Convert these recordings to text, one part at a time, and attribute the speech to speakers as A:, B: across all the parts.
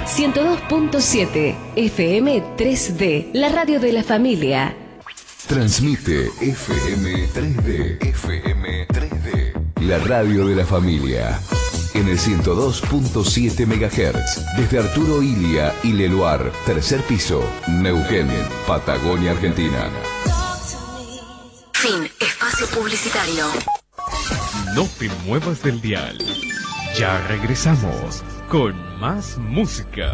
A: 102.7 FM 3D, la radio de la familia.
B: Transmite FM 3D, FM 3D, la radio de la familia. En el 102.7 MHz, desde Arturo Ilia y Leluar, tercer piso, Neuquén, Patagonia, Argentina.
A: Fin, espacio publicitario.
C: No te muevas del dial. Ya regresamos con más música.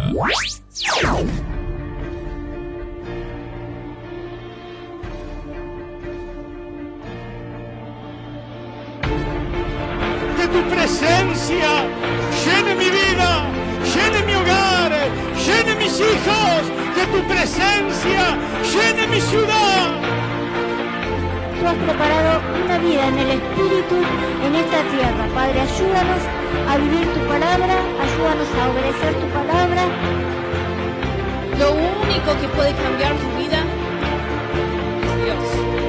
D: Que tu presencia llene mi vida, llene mi hogar, llene mis hijos, que tu presencia llene mi ciudad.
E: Tú has preparado una vida en el Espíritu en esta tierra. Padre, ayúdanos a vivir tu palabra, ayúdanos a obedecer tu palabra.
F: Lo único que puede cambiar tu vida es Dios.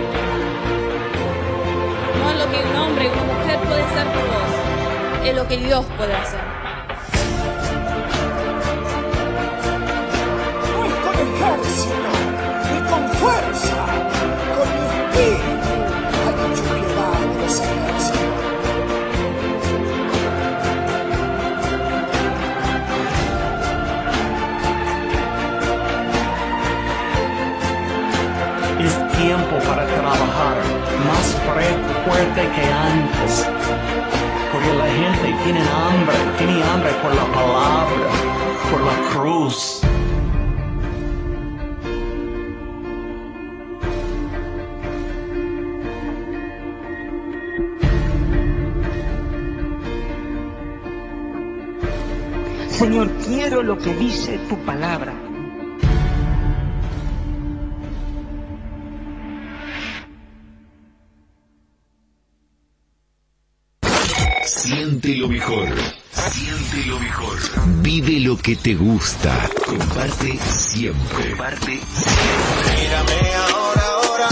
F: No es lo que un hombre y una mujer puede hacer por vos, es lo que Dios puede hacer.
G: No es con ejército, ni con fuerza, con mi espíritu, ha dicho Jehová de los ejércitos.
H: Es tiempo para trabajar más fuerte que antes, porque la gente tiene hambre por la palabra, por la cruz.
G: Señor, quiero lo que dice tu palabra.
B: Siente lo mejor. Siente lo mejor. Vive lo que te gusta. Comparte siempre. Comparte siempre.
I: Mírame ahora.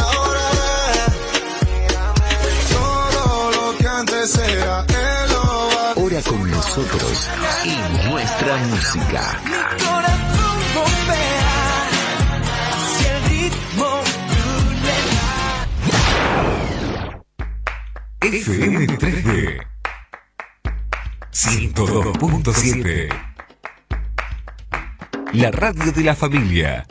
I: Todo lo que antes era él lo va.
B: Ora con nosotros y nuestra música.
I: Mi corazón bombea si el ritmo
B: FM 3D 102.7, la radio de la familia.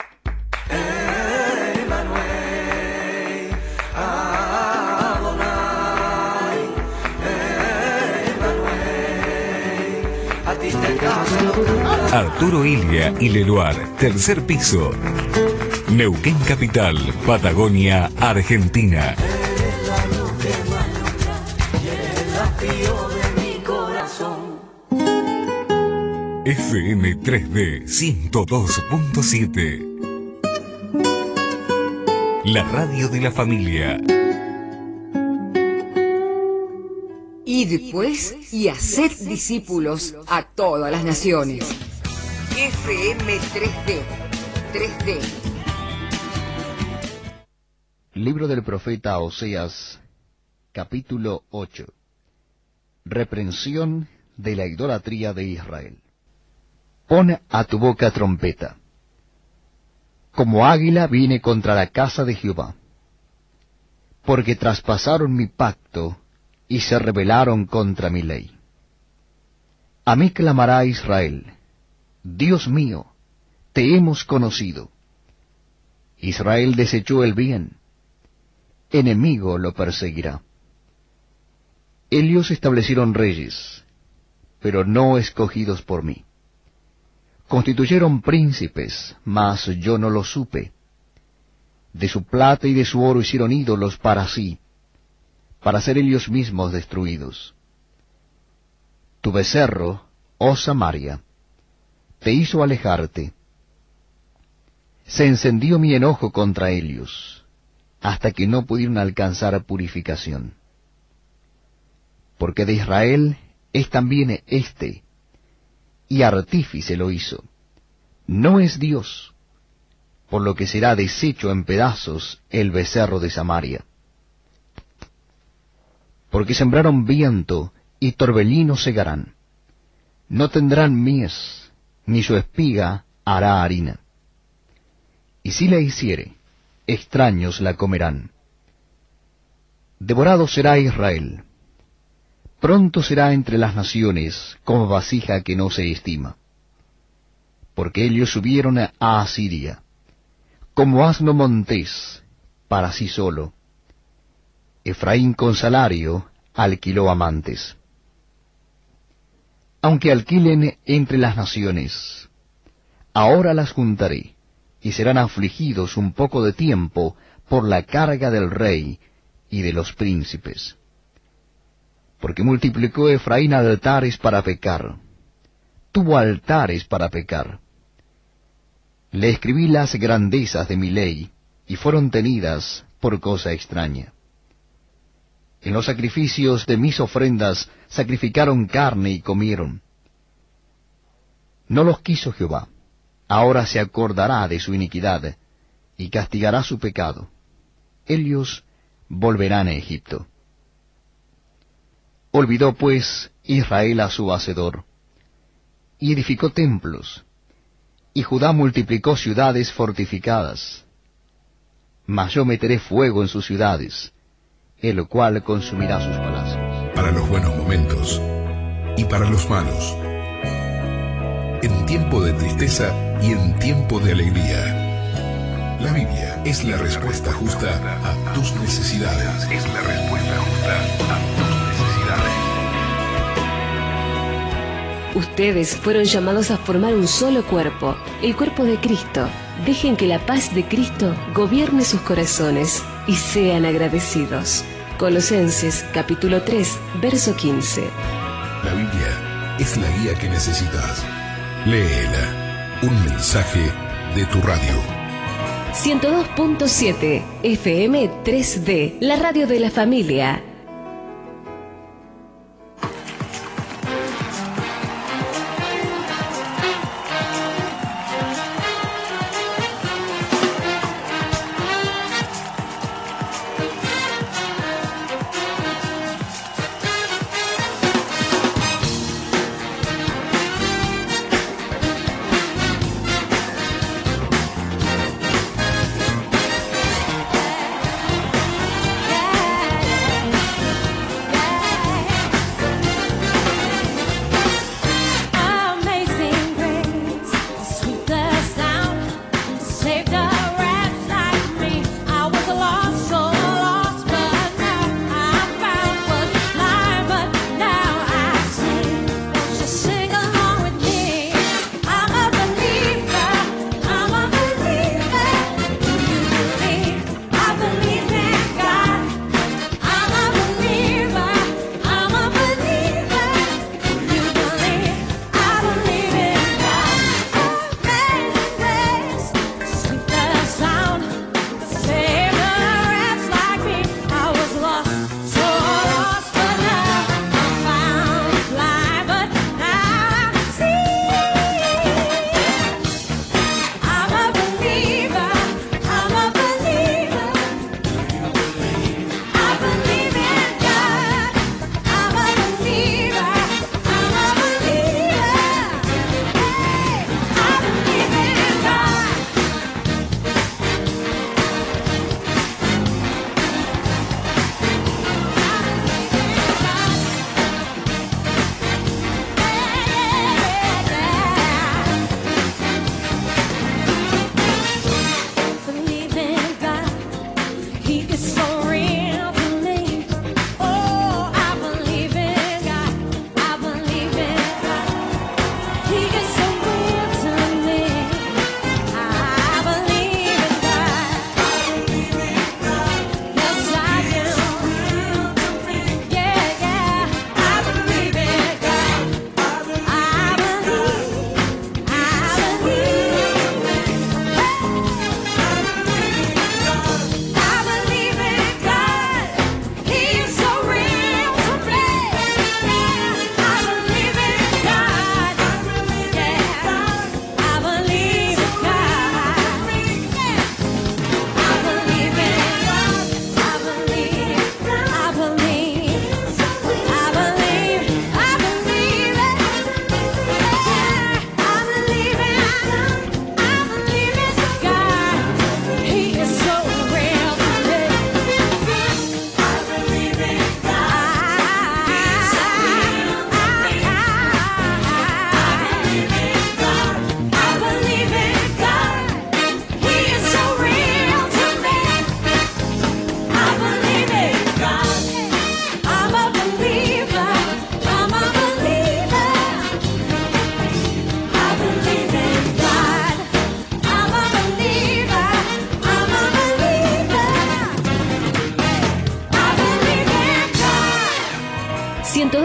B: Arturo Ilia y Leluar, tercer piso, Neuquén Capital, Patagonia, Argentina. FM 3D 102.7, la radio de la familia.
J: Id pues y haced discípulos a todas las naciones. FM 3D.
K: Libro del profeta Oseas, capítulo 8. Reprensión de la idolatría de Israel. Pon a tu boca trompeta. Como águila vine contra la casa de Jehová, porque traspasaron mi pacto y se rebelaron contra mi ley. A mí clamará Israel: Dios mío, te hemos conocido. Israel desechó el bien, enemigo lo perseguirá. Ellos establecieron reyes, pero no escogidos por mí. Constituyeron príncipes, mas yo no lo supe. De su plata y de su oro hicieron ídolos para sí, para ser ellos mismos destruidos. Tu becerro, oh Samaria, te hizo alejarte. Se encendió mi enojo contra ellos, hasta que no pudieron alcanzar purificación. Porque de Israel es también éste, y artífice lo hizo. No es Dios, por lo que será deshecho en pedazos el becerro de Samaria. Porque sembraron viento y torbellino segarán. No tendrán mies, ni su espiga hará harina. Y si la hiciere, extraños la comerán. Devorado será Israel. Pronto será entre las naciones como vasija que no se estima. Porque ellos subieron a Asiria, como asno montés, para sí solo. Efraín con salario alquiló amantes. Aunque alquilen entre las naciones, ahora las juntaré, y serán afligidos un poco de tiempo por la carga del rey y de los príncipes. Porque multiplicó Efraín altares para pecar, tuvo altares para pecar. Le escribí las grandezas de mi ley, y fueron tenidas por cosa extraña. En los sacrificios de mis ofrendas sacrificaron carne y comieron. No los quiso Jehová, ahora se acordará de su iniquidad, y castigará su pecado. Ellos volverán a Egipto. Olvidó pues Israel a su hacedor, y edificó templos, y Judá multiplicó ciudades fortificadas. Mas yo meteré fuego en sus ciudades, el cual consumirá sus palacios.
B: Para los buenos momentos y para los malos. En tiempo de tristeza y en tiempo de alegría. La Biblia es la respuesta justa a tus necesidades. Es la respuesta justa a tus necesidades.
A: Ustedes fueron llamados a formar un solo cuerpo, el cuerpo de Cristo. Dejen que la paz de Cristo gobierne sus corazones y sean agradecidos. Colosenses capítulo 3, verso 15.
B: La Biblia es la guía que necesitas. Léela. Un mensaje de tu radio.
A: 102.7 FM 3D, la radio de la familia.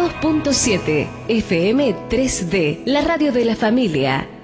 A: 102.7 FM 3D, la radio de la familia.